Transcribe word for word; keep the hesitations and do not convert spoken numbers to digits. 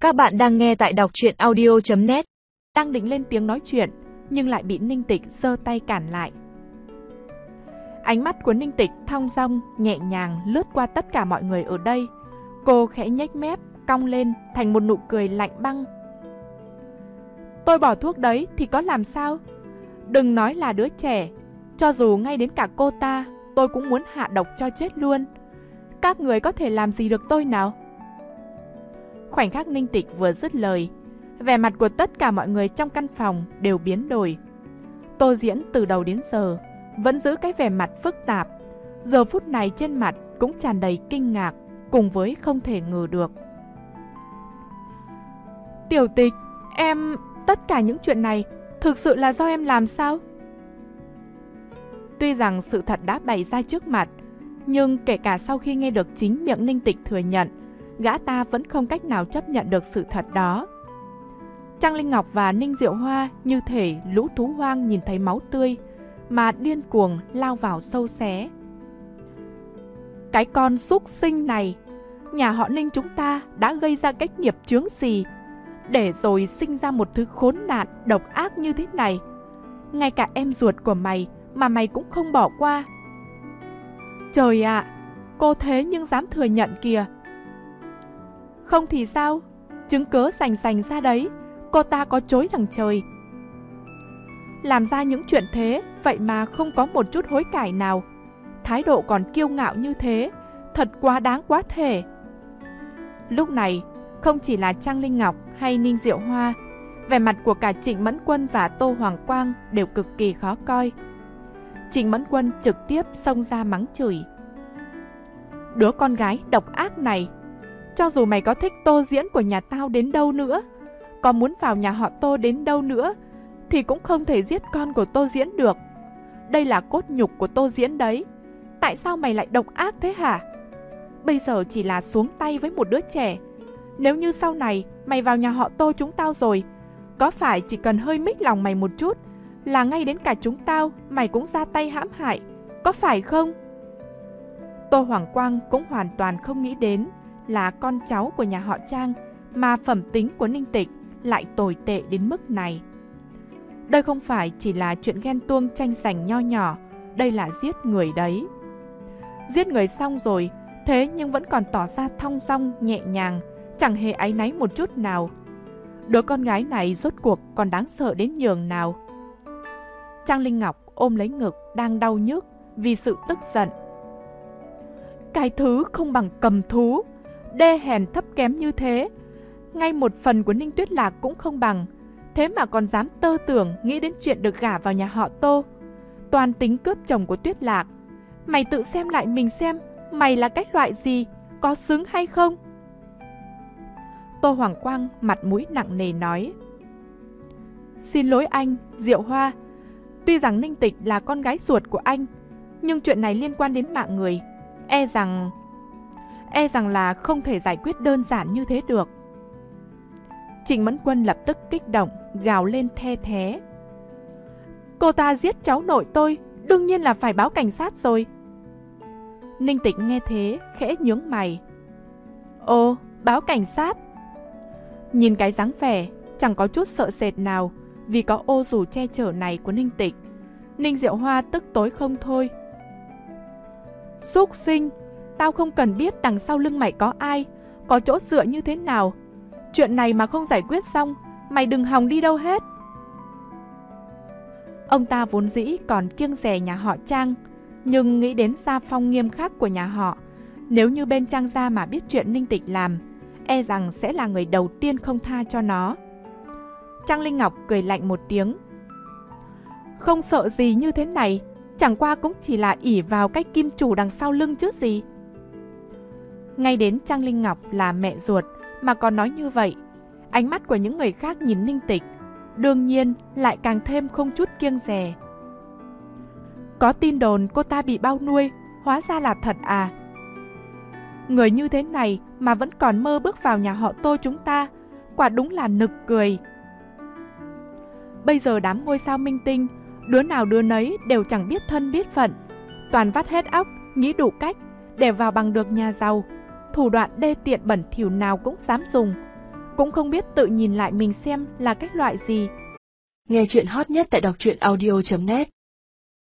Các bạn đang nghe tại đọc truyện audio chấm net. Đang định lên tiếng nói chuyện, nhưng lại bị Ninh Tịch giơ tay cản lại. Ánh mắt của Ninh Tịch thong dong, nhẹ nhàng lướt qua tất cả mọi người ở đây. Cô khẽ nhếch mép, cong lên thành một nụ cười lạnh băng. Tôi bỏ thuốc đấy thì có làm sao? Đừng nói là đứa trẻ, cho dù ngay đến cả cô ta, tôi cũng muốn hạ độc cho chết luôn. Các người có thể làm gì được tôi nào? Khoảnh khắc Ninh Tịch vừa dứt lời, vẻ mặt của tất cả mọi người trong căn phòng đều biến đổi. Tô Diễn từ đầu đến giờ vẫn giữ cái vẻ mặt phức tạp, giờ phút này trên mặt cũng tràn đầy kinh ngạc cùng với không thể ngờ được. Tiểu Tịch, em... tất cả những chuyện này thực sự là do em làm sao? Tuy rằng sự thật đã bày ra trước mặt, nhưng kể cả sau khi nghe được chính miệng Ninh Tịch thừa nhận, gã ta vẫn không cách nào chấp nhận được sự thật đó. Trang Linh Ngọc và Ninh Diệu Hoa như thể lũ thú hoang nhìn thấy máu tươi mà điên cuồng lao vào sâu xé. Cái con súc sinh này, nhà họ Ninh chúng ta đã gây ra cái nghiệp chướng gì để rồi sinh ra một thứ khốn nạn độc ác như thế này? Ngay cả em ruột của mày mà mày cũng không bỏ qua. Trời ạ, à, cô thế nhưng dám thừa nhận kìa. Không thì sao? Chứng cớ rành rành ra đấy, cô ta có chối thằng trời. Làm ra những chuyện thế, vậy mà không có một chút hối cải nào. Thái độ còn kiêu ngạo như thế, thật quá đáng quá thể. Lúc này, không chỉ là Trang Linh Ngọc hay Ninh Diệu Hoa, vẻ mặt của cả Trịnh Mẫn Quân và Tô Hoàng Quang đều cực kỳ khó coi. Trịnh Mẫn Quân trực tiếp xông ra mắng chửi. Đứa con gái độc ác này, cho dù mày có thích Tô Diễn của nhà tao đến đâu nữa, có muốn vào nhà họ Tô đến đâu nữa, thì cũng không thể giết con của Tô Diễn được. Đây là cốt nhục của Tô Diễn đấy. Tại sao mày lại độc ác thế hả? Bây giờ chỉ là xuống tay với một đứa trẻ. Nếu như sau này mày vào nhà họ Tô chúng tao rồi, có phải chỉ cần hơi mích lòng mày một chút là ngay đến cả chúng tao mày cũng ra tay hãm hại, có phải không? Tô Hoàng Quang cũng hoàn toàn không nghĩ đến là con cháu của nhà họ Trang mà phẩm tính của Ninh Tịch lại tồi tệ đến mức này. Đây không phải chỉ là chuyện ghen tuông tranh giành nho nhỏ, đây là giết người đấy. Giết người xong rồi, thế nhưng vẫn còn tỏ ra thong dong nhẹ nhàng, chẳng hề áy náy một chút nào. Đứa con gái này rốt cuộc còn đáng sợ đến nhường nào. Trang Linh Ngọc ôm lấy ngực đang đau nhức vì sự tức giận. Cái thứ không bằng cầm thú, đê hèn thấp kém như thế, ngay một phần của Ninh Tuyết Lạc cũng không bằng, thế mà còn dám tơ tưởng nghĩ đến chuyện được gả vào nhà họ Tô. Toàn tính cướp chồng của Tuyết Lạc. Mày tự xem lại mình xem, mày là cái loại gì, có xứng hay không? Tô Hoàng Quang mặt mũi nặng nề nói. Xin lỗi anh, Diệu Hoa. Tuy rằng Ninh Tịch là con gái ruột của anh, nhưng chuyện này liên quan đến mạng người. E rằng... E rằng là không thể giải quyết đơn giản như thế được. Trịnh Mẫn Quân lập tức kích động, gào lên the thé. Cô ta giết cháu nội tôi, đương nhiên là phải báo cảnh sát rồi. Ninh Tịch nghe thế, khẽ nhướng mày. Ồ, báo cảnh sát? Nhìn cái dáng vẻ, chẳng có chút sợ sệt nào vì có ô dù che chở này của Ninh Tịch, Ninh Diệu Hoa tức tối không thôi. Súc sinh, tao không cần biết đằng sau lưng mày có ai, có chỗ dựa như thế nào. Chuyện này mà không giải quyết xong, mày đừng hòng đi đâu hết. Ông ta vốn dĩ còn kiêng dè nhà họ Trang, nhưng nghĩ đến gia phong nghiêm khắc của nhà họ, nếu như bên Trang gia mà biết chuyện Ninh Tịch làm, e rằng sẽ là người đầu tiên không tha cho nó. Trang Linh Ngọc cười lạnh một tiếng. Không sợ gì như thế này, chẳng qua cũng chỉ là ỷ vào cái kim chủ đằng sau lưng chứ gì. Ngay đến Trang Linh Ngọc là mẹ ruột mà còn nói như vậy, ánh mắt của những người khác nhìn Ninh Tịch đương nhiên lại càng thêm không chút kiêng dè. Có tin đồn cô ta bị bao nuôi, hóa ra là thật à? Người như thế này mà vẫn còn mơ bước vào nhà họ Tô chúng ta, quả đúng là nực cười. Bây giờ đám ngôi sao minh tinh, đứa nào đứa nấy đều chẳng biết thân biết phận, toàn vắt hết óc, nghĩ đủ cách để vào bằng được nhà giàu, thủ đoạn đê tiện bẩn thỉu nào cũng dám dùng. cũng không biết tự nhìn lại mình xem là cái loại gì. Nghe chuyện hot nhất tại đọc truyện audio chấm net.